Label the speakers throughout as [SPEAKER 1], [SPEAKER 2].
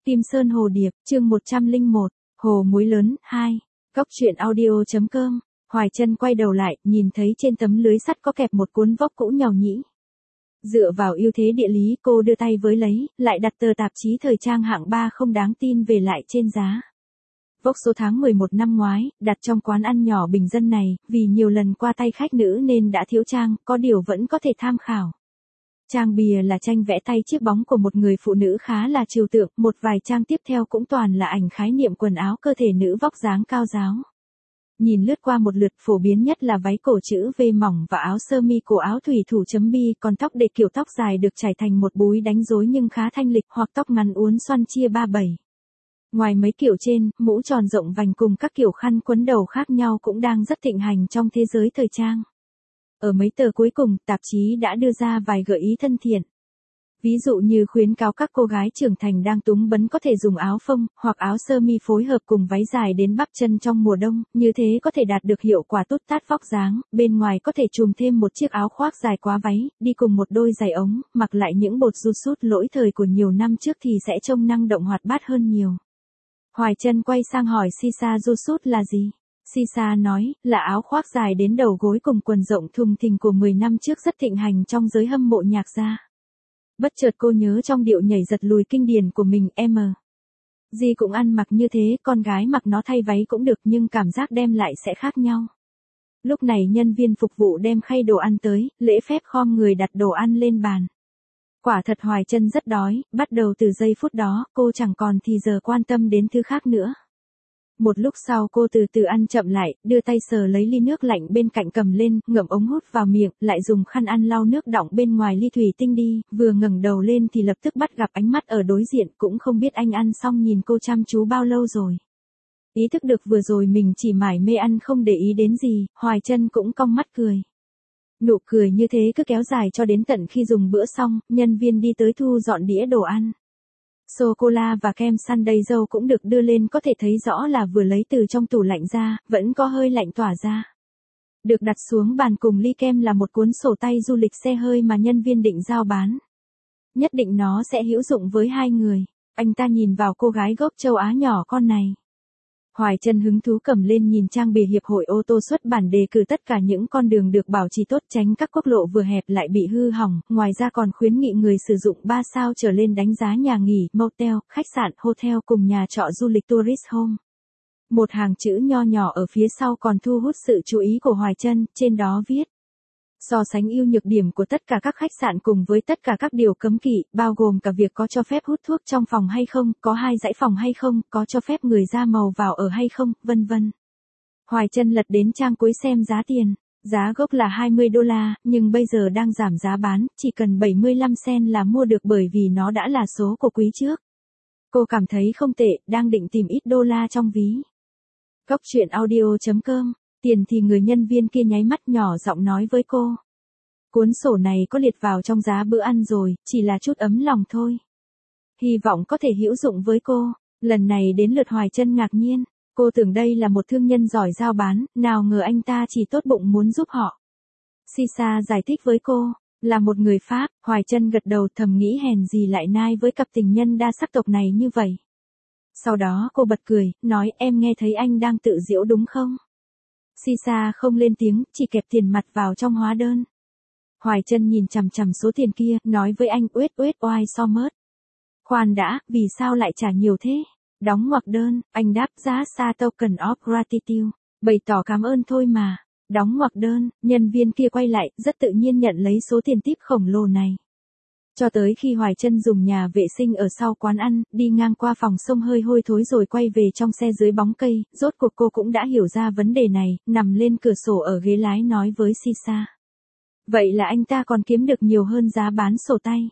[SPEAKER 1] Kim Sơn Hồ Điệp, chương 101, Hồ Muối Lớn, 2. Góc truyện audio.com. Hoài Chân quay đầu lại, nhìn thấy trên tấm lưới sắt có kẹp một cuốn vốc cũ nhàu nhĩ. Dựa vào ưu thế địa lý, cô đưa tay với lấy, lại đặt tờ tạp chí thời trang hạng 3 không đáng tin về lại trên giá. Vốc số tháng 11 năm ngoái, đặt trong quán ăn nhỏ bình dân này, vì nhiều lần qua tay khách nữ nên đã thiếu trang, có điều vẫn có thể tham khảo. Trang bìa là tranh vẽ tay chiếc bóng của một người phụ nữ khá là trừu tượng, một vài trang tiếp theo cũng toàn là ảnh khái niệm quần áo cơ thể nữ vóc dáng cao ráo. Nhìn lướt qua một lượt, phổ biến nhất là váy cổ chữ V mỏng và áo sơ mi cổ áo thủy thủ chấm bi, còn tóc để kiểu tóc dài được chải thành một búi đánh rối nhưng khá thanh lịch, hoặc tóc ngắn uốn xoăn chia 3/7. Ngoài mấy kiểu trên, mũ tròn rộng vành cùng các kiểu khăn quấn đầu khác nhau cũng đang rất thịnh hành trong thế giới thời trang. Ở mấy tờ cuối cùng, tạp chí đã đưa ra vài gợi ý thân thiện. Ví dụ như khuyến cáo các cô gái trưởng thành đang túng bấn có thể dùng áo phông, hoặc áo sơ mi phối hợp cùng váy dài đến bắp chân trong mùa đông, như thế có thể đạt được hiệu quả tút tát vóc dáng, bên ngoài có thể trùm thêm một chiếc áo khoác dài quá váy, đi cùng một đôi giày ống, mặc lại những bột giụt sút lỗi thời của nhiều năm trước thì sẽ trông năng động hoạt bát hơn nhiều. Hoài Chân quay sang hỏi Sisa giụt sút là gì? Sisa nói, là áo khoác dài đến đầu gối cùng quần rộng thùng thình của 10 năm trước rất thịnh hành trong giới hâm mộ nhạc gia. Bất chợt cô nhớ trong điệu nhảy giật lùi kinh điển của mình, Dì cũng ăn mặc như thế, con gái mặc nó thay váy cũng được nhưng cảm giác đem lại sẽ khác nhau. Lúc này nhân viên phục vụ đem khay đồ ăn tới, lễ phép khom người đặt đồ ăn lên bàn. Quả thật Hoài Chân rất đói, bắt đầu từ giây phút đó, cô chẳng còn thì giờ quan tâm đến thứ khác nữa. Một lúc sau cô từ từ ăn chậm lại, đưa tay sờ lấy ly nước lạnh bên cạnh cầm lên, ngậm ống hút vào miệng, lại dùng khăn ăn lau nước đọng bên ngoài ly thủy tinh đi, vừa ngẩng đầu lên thì lập tức bắt gặp ánh mắt ở đối diện, cũng không biết anh ăn xong nhìn cô chăm chú bao lâu rồi. Ý thức được vừa rồi mình chỉ mải mê ăn không để ý đến gì, Hoài Chân cũng cong mắt cười. Nụ cười như thế cứ kéo dài cho đến tận khi dùng bữa xong, nhân viên đi tới thu dọn đĩa đồ ăn. Sô-cô-la và kem sundae dâu cũng được đưa lên, có thể thấy rõ là vừa lấy từ trong tủ lạnh ra, vẫn có hơi lạnh tỏa ra. Được đặt xuống bàn cùng ly kem là một cuốn sổ tay du lịch xe hơi mà nhân viên định giao bán. Nhất định nó sẽ hữu dụng với hai người. Anh ta nhìn vào cô gái gốc châu Á nhỏ con này. Hoài Chân hứng thú cầm lên nhìn trang bìa hiệp hội ô tô xuất bản đề cử tất cả những con đường được bảo trì tốt, tránh các quốc lộ vừa hẹp lại bị hư hỏng, ngoài ra còn khuyến nghị người sử dụng 3 sao trở lên đánh giá nhà nghỉ, motel, khách sạn, hotel cùng nhà trọ du lịch tourist home. Một hàng chữ nho nhỏ ở phía sau còn thu hút sự chú ý của Hoài Chân, trên đó viết: so sánh ưu nhược điểm của tất cả các khách sạn cùng với tất cả các điều cấm kỵ, bao gồm cả việc có cho phép hút thuốc trong phòng hay không, có 2 dãy phòng hay không, có cho phép người da màu vào ở hay không, vân vân. Hoài Chân lật đến trang cuối xem giá tiền. Giá gốc là $20, nhưng bây giờ đang giảm giá bán, chỉ cần 75 cent là mua được bởi vì nó đã là số của quý trước. Cô cảm thấy không tệ, đang định tìm ít đô la trong ví. Góc truyện audio.com. Tiền thì người nhân viên kia nháy mắt nhỏ giọng nói với cô. Cuốn sổ này có liệt vào trong giá bữa ăn rồi, chỉ là chút ấm lòng thôi. Hy vọng có thể hữu dụng với cô. Lần này đến lượt Hoài Chân ngạc nhiên. Cô tưởng đây là một thương nhân giỏi giao bán, nào ngờ anh ta chỉ tốt bụng muốn giúp họ. Sisa giải thích với cô, là một người Pháp. Hoài Chân gật đầu thầm nghĩ hèn gì lại nai với cặp tình nhân đa sắc tộc này như vậy. Sau đó cô bật cười, nói em nghe thấy anh đang tự giễu đúng không? Sisa không lên tiếng, chỉ kẹp tiền mặt vào trong hóa đơn. Hoài Chân nhìn chằm chằm số tiền kia, nói với anh uết oai so mớt. Khoan đã, vì sao lại trả nhiều thế? Đóng ngoặc đơn, anh đáp giá xa token of gratitude, bày tỏ cảm ơn thôi mà. Đóng ngoặc đơn, nhân viên kia quay lại, rất tự nhiên nhận lấy số tiền tip khổng lồ này. Cho tới khi Hoài Chân dùng nhà vệ sinh ở sau quán ăn, đi ngang qua phòng sông hơi hôi thối rồi quay về trong xe dưới bóng cây, rốt cuộc cô cũng đã hiểu ra vấn đề này, nằm lên cửa sổ ở ghế lái nói với Sisa. Vậy là anh ta còn kiếm được nhiều hơn giá bán sổ tay.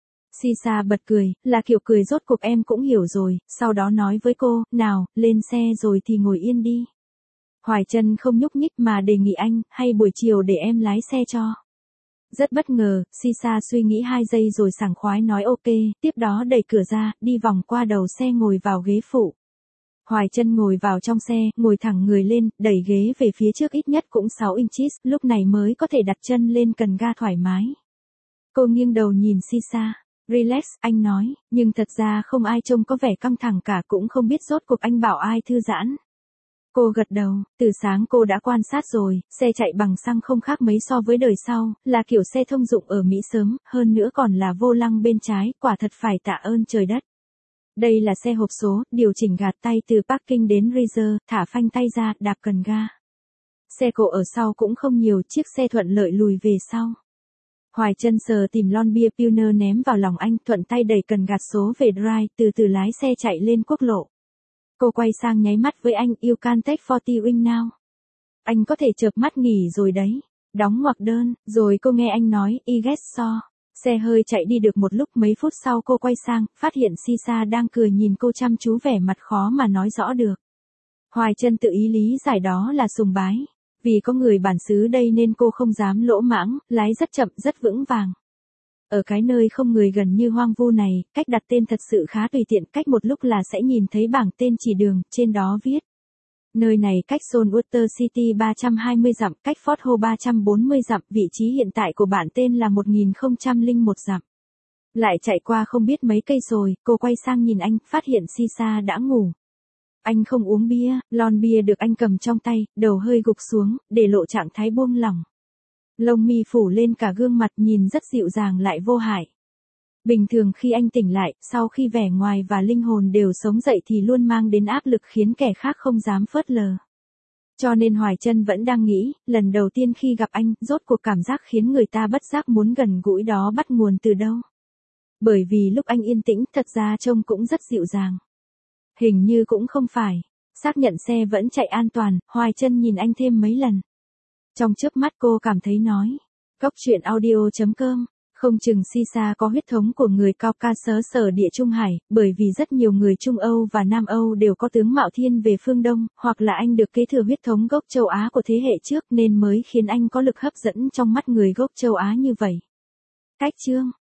[SPEAKER 1] Sisa bật cười, là kiểu cười rốt cuộc em cũng hiểu rồi, sau đó nói với cô, nào, lên xe rồi thì ngồi yên đi. Hoài Chân không nhúc nhích mà đề nghị anh, hay buổi chiều để em lái xe cho. Rất bất ngờ, Sisa suy nghĩ 2 giây rồi sảng khoái nói ok, tiếp đó đẩy cửa ra, đi vòng qua đầu xe ngồi vào ghế phụ. Hoài Chân ngồi vào trong xe, ngồi thẳng người lên, đẩy ghế về phía trước ít nhất cũng 6 inches, lúc này mới có thể đặt chân lên cần ga thoải mái. Cô nghiêng đầu nhìn Sisa. Relax, anh nói, nhưng thật ra không ai trông có vẻ căng thẳng cả, cũng không biết rốt cuộc anh bảo ai thư giãn. Cô gật đầu, từ sáng cô đã quan sát rồi, xe chạy bằng xăng không khác mấy so với đời sau, là kiểu xe thông dụng ở Mỹ sớm, hơn nữa còn là vô lăng bên trái, quả thật phải tạ ơn trời đất. Đây là xe hộp số, điều chỉnh gạt tay từ parking đến reserve, thả phanh tay ra, đạp cần ga. Xe cộ ở sau cũng không nhiều, chiếc xe thuận lợi lùi về sau. Hoài Chân sờ tìm lon bia Pilsner ném vào lòng anh, thuận tay đẩy cần gạt số về drive, từ từ lái xe chạy lên quốc lộ. Cô quay sang nháy mắt với anh, you can take 40 wing now. Anh có thể chợp mắt nghỉ rồi đấy. Đóng ngoặc đơn, rồi cô nghe anh nói, I guess so. Xe hơi chạy đi được một lúc, mấy phút sau cô quay sang, phát hiện Sisa đang cười nhìn cô chăm chú, vẻ mặt khó mà nói rõ được. Hoài Chân tự ý lý giải đó là sùng bái. Vì có người bản xứ đây nên cô không dám lỗ mãng, lái rất chậm, rất vững vàng. Ở cái nơi không người gần như hoang vu này, cách đặt tên thật sự khá tùy tiện, cách một lúc là sẽ nhìn thấy bảng tên chỉ đường, trên đó viết. Nơi này cách Saltwater City 320 dặm, cách Fort Hall 340 dặm, vị trí hiện tại của bạn tên là 1001 dặm. Lại chạy qua không biết mấy cây rồi, cô quay sang nhìn anh, phát hiện Sisa đã ngủ. Anh không uống bia, lon bia được anh cầm trong tay, đầu hơi gục xuống, để lộ trạng thái buông lỏng. Lông mi phủ lên cả gương mặt, nhìn rất dịu dàng lại vô hại. Bình thường khi anh tỉnh lại, sau khi vẻ ngoài và linh hồn đều sống dậy thì luôn mang đến áp lực khiến kẻ khác không dám phớt lờ. Cho nên Hoài Chân vẫn đang nghĩ, lần đầu tiên khi gặp anh, rốt cuộc cảm giác khiến người ta bất giác muốn gần gũi đó bắt nguồn từ đâu. Bởi vì lúc anh yên tĩnh, thật ra trông cũng rất dịu dàng. Hình như cũng không phải. Xác nhận xe vẫn chạy an toàn, Hoài Chân nhìn anh thêm mấy lần. Trong chớp mắt cô cảm thấy nói. Góc truyện audio.com. Không chừng Sisa có huyết thống của người Caucasus sở địa Trung Hải, bởi vì rất nhiều người Trung Âu và Nam Âu đều có tướng mạo thiên về phương Đông, hoặc là anh được kế thừa huyết thống gốc châu Á của thế hệ trước nên mới khiến anh có lực hấp dẫn trong mắt người gốc châu Á như vậy. Cách chương